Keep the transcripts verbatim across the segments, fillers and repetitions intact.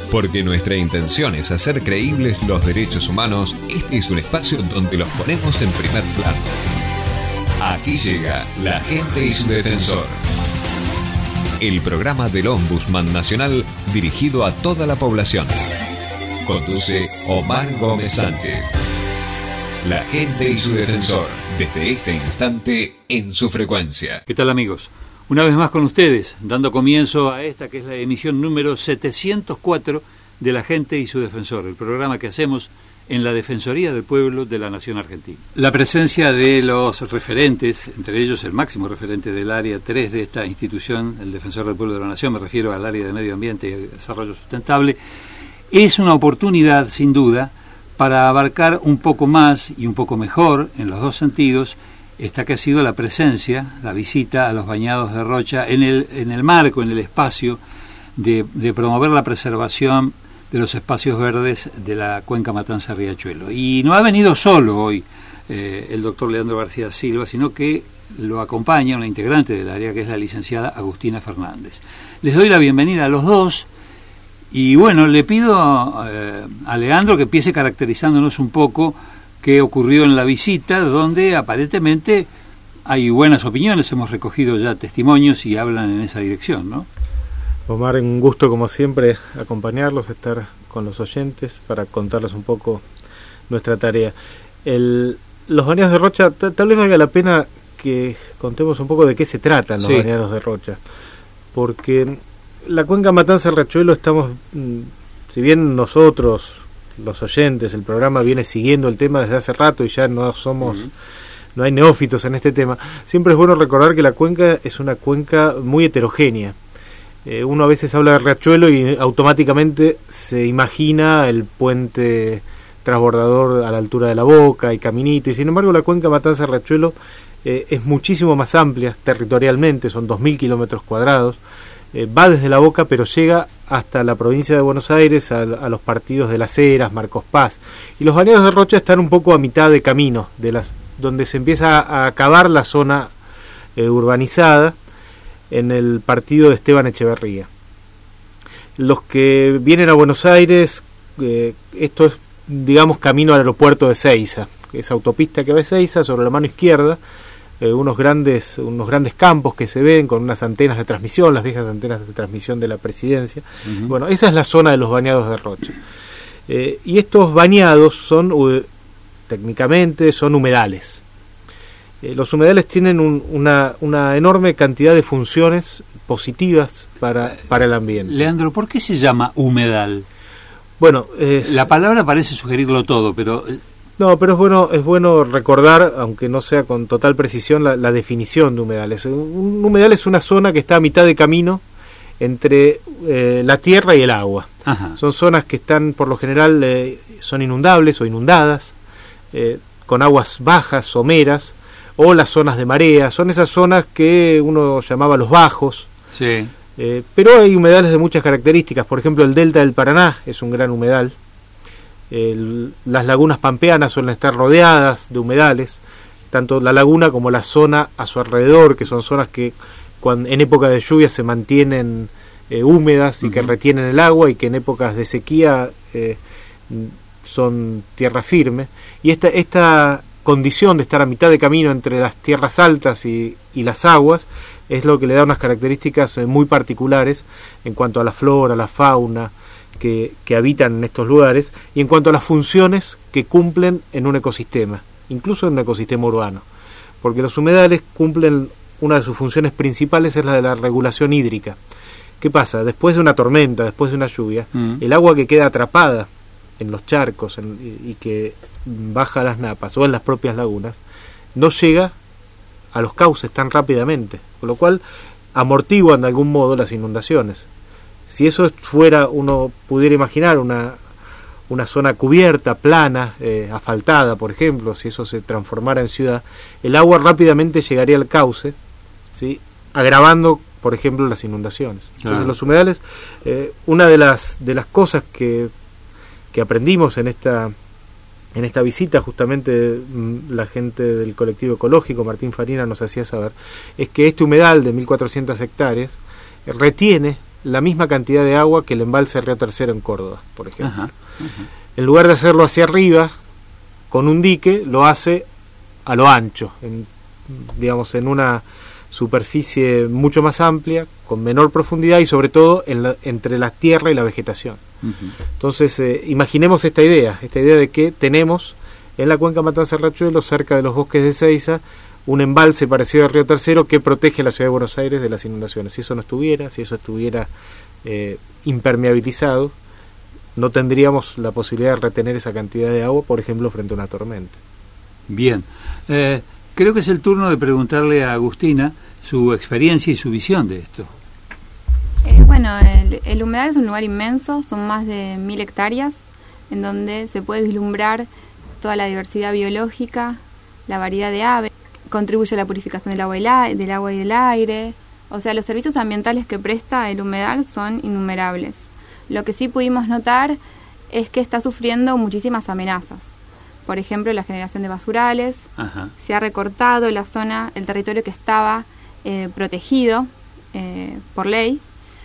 Porque nuestra intención es hacer creíbles los derechos humanos, este es un espacio donde los ponemos en primer plano. Aquí llega La Gente y su Defensor. El programa del Ombudsman Nacional dirigido a toda la población. Conduce Omar Gómez Sánchez. La Gente y su Defensor, desde este instante en su frecuencia. ¿Qué tal, amigos? Una vez más con ustedes, dando comienzo a esta que es la emisión número setecientos cuatro de La Gente y su Defensor, el programa que hacemos en la Defensoría del Pueblo de la Nación Argentina. La presencia de los referentes, entre ellos el máximo referente del área tres de esta institución, el Defensor del Pueblo de la Nación, me refiero al área de Medio Ambiente y Desarrollo Sustentable, es una oportunidad, sin duda, para abarcar un poco más y un poco mejor, en los dos sentidos, esta que ha sido la presencia, la visita a los bañados de Rocha en el, en el marco, en el espacio de, de promover la preservación de los espacios verdes de la cuenca Matanza-Riachuelo. Y no ha venido solo hoy eh, el doctor Leandro García Silva, sino que lo acompaña una integrante del área, que es la licenciada Agustina Fernández. Les doy la bienvenida a los dos y bueno, le pido eh, a Leandro que empiece caracterizándonos un poco qué ocurrió en la visita, donde aparentemente hay buenas opiniones, hemos recogido ya testimonios y hablan en esa dirección, ¿no? Omar, un gusto como siempre acompañarlos, estar con los oyentes para contarles un poco nuestra tarea. El, los bañados de Rocha, t- tal vez valga la pena que contemos un poco de qué se tratan los sí. bañados de Rocha, porque la cuenca Matanza-Riachuelo estamos, si bien nosotros, los oyentes, el programa viene siguiendo el tema desde hace rato y ya no somos, uh-huh. no hay neófitos en este tema, siempre es bueno recordar que la cuenca es una cuenca muy heterogénea. Eh, uno a veces habla de Riachuelo y automáticamente se imagina el puente transbordador a la altura de la Boca y caminito, y sin embargo la cuenca Matanza-Riachuelo eh, es muchísimo más amplia territorialmente, son dos mil kilómetros cuadrados. Eh, va desde la Boca, pero llega hasta la provincia de Buenos Aires, a, a los partidos de Las Heras, Marcos Paz. Y los bañados de Rocha están un poco a mitad de camino, de las, donde se empieza a acabar la zona eh, urbanizada, en el partido de Esteban Echeverría. Los que vienen a Buenos Aires, eh, esto es, digamos, camino al aeropuerto de Ezeiza, esa autopista que va a Ezeiza, sobre la mano izquierda, Eh, unos grandes unos grandes campos que se ven con unas antenas de transmisión, las viejas antenas de transmisión de la presidencia. Uh-huh. Bueno, esa es la zona de los bañados de Rocha. Eh, y estos bañados son, uh, técnicamente, son humedales. Eh, los humedales tienen un, una, una enorme cantidad de funciones positivas para, para el ambiente. Leandro, ¿por qué se llama humedal? Bueno, eh, la palabra parece sugerirlo todo, pero... No, pero es bueno es bueno recordar, aunque no sea con total precisión, la, la definición de humedales. Un humedal es una zona que está a mitad de camino entre eh, la tierra y el agua. Ajá. Son zonas que están, por lo general, eh, son inundables o inundadas, eh, con aguas bajas, someras, o las zonas de marea. Son esas zonas que uno llamaba los bajos. Sí. Eh, pero hay humedales de muchas características. Por ejemplo, el delta del Paraná es un gran humedal. El, las lagunas pampeanas suelen estar rodeadas de humedales, tanto la laguna como la zona a su alrededor, que son zonas que cuando, en época de lluvia se mantienen eh, húmedas y uh-huh. que retienen el agua, y que en épocas de sequía eh, son tierra firme. Y esta, esta condición de estar a mitad de camino entre las tierras altas y, y las aguas es lo que le da unas características eh, muy particulares en cuanto a la flora, la fauna, Que, que habitan en estos lugares, y en cuanto a las funciones que cumplen en un ecosistema, incluso en un ecosistema urbano, porque los humedales cumplen, una de sus funciones principales es la de la regulación hídrica. ¿Qué pasa? Después de una tormenta, después de una lluvia, mm. el agua que queda atrapada en los charcos en, y, y que baja a las napas o en las propias lagunas, no llega a los cauces tan rápidamente, con lo cual amortiguan de algún modo las inundaciones. Si eso fuera, uno pudiera imaginar una, una zona cubierta, plana, eh, asfaltada, por ejemplo, si eso se transformara en ciudad, el agua rápidamente llegaría al cauce, ¿sí?, agravando, por ejemplo, las inundaciones. Entonces, ah. los humedales, eh, una de las de las cosas que, que aprendimos en esta en esta visita, justamente la gente del colectivo ecológico, Martín Farina, nos hacía saber, es que este humedal de mil cuatrocientas hectáreas retiene la misma cantidad de agua que el embalse Río Tercero en Córdoba, por ejemplo. Ajá, ajá. En lugar de hacerlo hacia arriba, con un dique, lo hace a lo ancho, en, digamos, en una superficie mucho más amplia, con menor profundidad y sobre todo en la, entre la tierra y la vegetación. Uh-huh. Entonces, eh, imaginemos esta idea, esta idea de que tenemos en la cuenca Matanza-Riachuelo, cerca de los bosques de Seiza, un embalse parecido al Río Tercero que protege a la ciudad de Buenos Aires de las inundaciones. Si eso no estuviera, si eso estuviera eh, impermeabilizado, no tendríamos la posibilidad de retener esa cantidad de agua, por ejemplo, frente a una tormenta. Bien. Eh, creo que es el turno de preguntarle a Agustina su experiencia y su visión de esto. Eh, bueno, el, el humedal es un lugar inmenso, son más de mil hectáreas, en donde se puede vislumbrar toda la diversidad biológica, la variedad de aves, contribuye a la purificación del agua y, la, del agua y del aire. O sea, los servicios ambientales que presta el humedal son innumerables. Lo que sí pudimos notar es que está sufriendo muchísimas amenazas. Por ejemplo, la generación de basurales. Ajá. Se ha recortado la zona, el territorio que estaba eh, protegido eh, por ley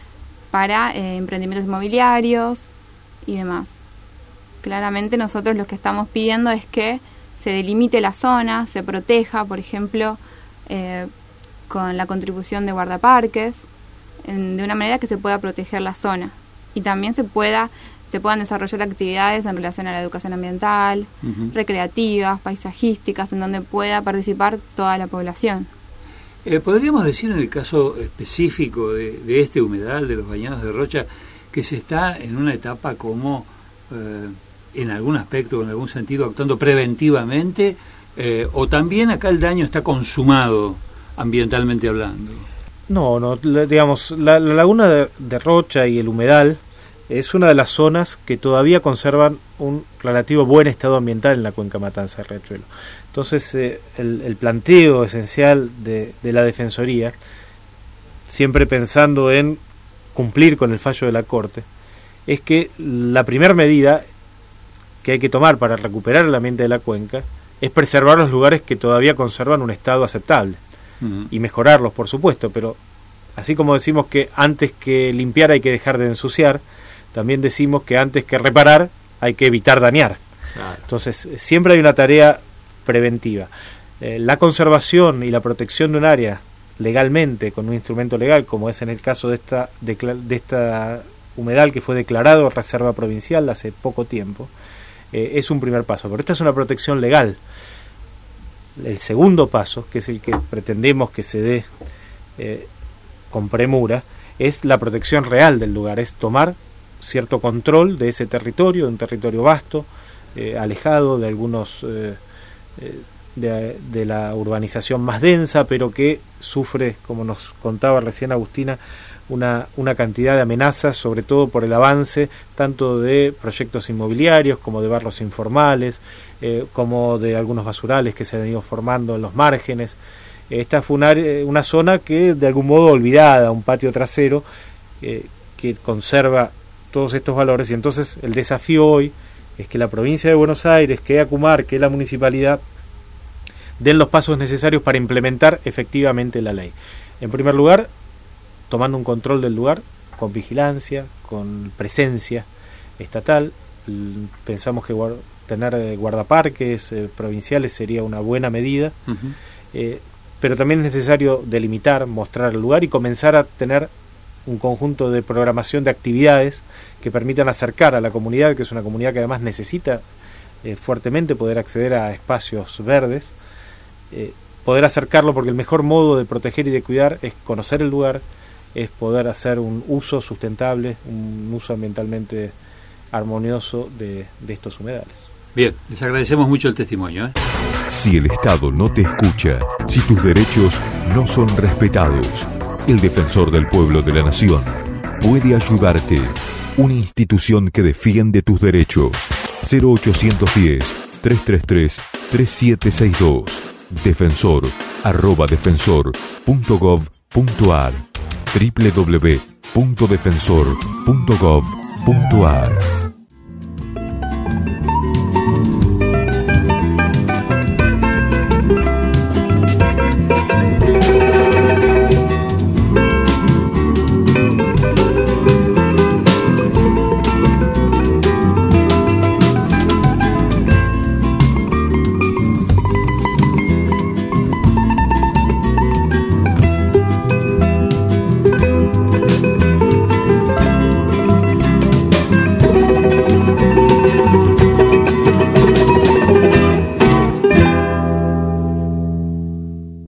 para eh, emprendimientos inmobiliarios y demás. Claramente nosotros lo que estamos pidiendo es que se delimite la zona, se proteja, por ejemplo, eh, con la contribución de guardaparques, en, de una manera que se pueda proteger la zona y también se pueda se puedan desarrollar actividades en relación a la educación ambiental, uh-huh. recreativas, paisajísticas, en donde pueda participar toda la población. Eh, ¿Podríamos decir en el caso específico de, de este humedal, de los Bañados de Rocha, que se está en una etapa como, eh, en algún aspecto, en algún sentido, actuando preventivamente, eh, o también acá el daño está consumado ambientalmente hablando? No, no, digamos, la, la laguna de, de Rocha y el humedal es una de las zonas que todavía conservan un relativo buen estado ambiental en la cuenca Matanza-Riachuelo. Entonces, eh, el, el planteo esencial de, de la Defensoría, siempre pensando en cumplir con el fallo de la Corte, es que la primera medida que hay que tomar para recuperar el ambiente de la cuenca es preservar los lugares que todavía conservan un estado aceptable. Uh-huh. Y mejorarlos, por supuesto, pero así como decimos que antes que limpiar hay que dejar de ensuciar, también decimos que antes que reparar hay que evitar dañar. Claro. Entonces, siempre hay una tarea preventiva. Eh, la conservación y la protección de un área legalmente, con un instrumento legal, como es en el caso de esta, de, de esta humedal que fue declarado reserva provincial hace poco tiempo, eh, es un primer paso. Pero esta es una protección legal. El segundo paso, que es el que pretendemos que se dé eh, con premura, es la protección real del lugar, es tomar cierto control de ese territorio, de un territorio vasto, eh, alejado de algunos eh, eh, de, de la urbanización más densa, pero que sufre, como nos contaba recién Agustina, una, una cantidad de amenazas, sobre todo por el avance tanto de proyectos inmobiliarios como de barrios informales, eh, como de algunos basurales que se han ido formando en los márgenes. Esta fue una, una zona que de algún modo olvidada, un patio trasero eh, que conserva todos estos valores, y entonces el desafío hoy es que la provincia de Buenos Aires, que Acumar, que la municipalidad den los pasos necesarios para implementar efectivamente la ley. En primer lugar, tomando un control del lugar, con vigilancia, con presencia estatal. Pensamos que guard- tener guardaparques eh, provinciales sería una buena medida, uh-huh. eh, pero también es necesario delimitar, mostrar el lugar y comenzar a tener un conjunto de programación de actividades que permitan acercar a la comunidad, que es una comunidad que además necesita eh, fuertemente poder acceder a espacios verdes, eh, poder acercarlo, porque el mejor modo de proteger y de cuidar es conocer el lugar, es poder hacer un uso sustentable, un uso ambientalmente armonioso de, de estos humedales. Bien, les agradecemos mucho el testimonio, ¿eh? Si el Estado no te escucha, si tus derechos no son respetados, el Defensor del Pueblo de la Nación puede ayudarte. Una institución que defiende tus derechos. cero ochocientos diez, trescientos treinta y tres, treinta y siete sesenta y dos. Defensor arroba defensor punto gov punto ar doble u doble u doble u punto defensor punto gov punto ar